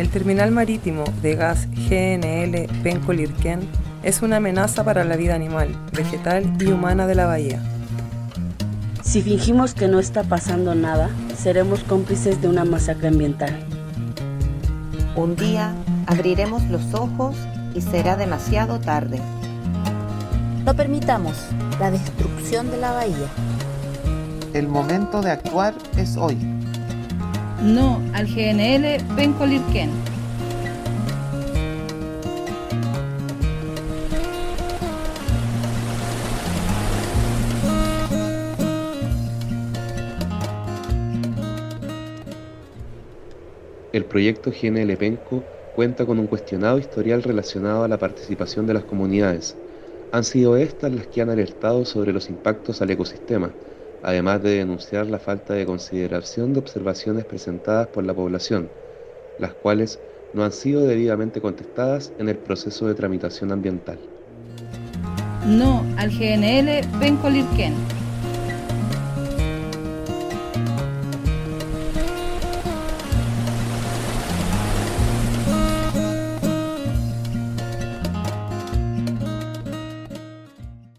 El terminal marítimo de gas GNL Penco-Lirquén es una amenaza para la vida animal, vegetal y humana de la bahía. Si fingimos que no está pasando nada, seremos cómplices de una masacre ambiental. Un día abriremos los ojos y será demasiado tarde. No permitamos la destrucción de la bahía. El momento de actuar es hoy. No al GNL Penco-Lirquén. El proyecto GNL Penco cuenta con un cuestionado historial relacionado a la participación de las comunidades. Han sido estas las que han alertado sobre los impactos al ecosistema, además de denunciar la falta de consideración de observaciones presentadas por la población, las cuales no han sido debidamente contestadas en el proceso de tramitación ambiental. No al GNL Penco-Lirquén.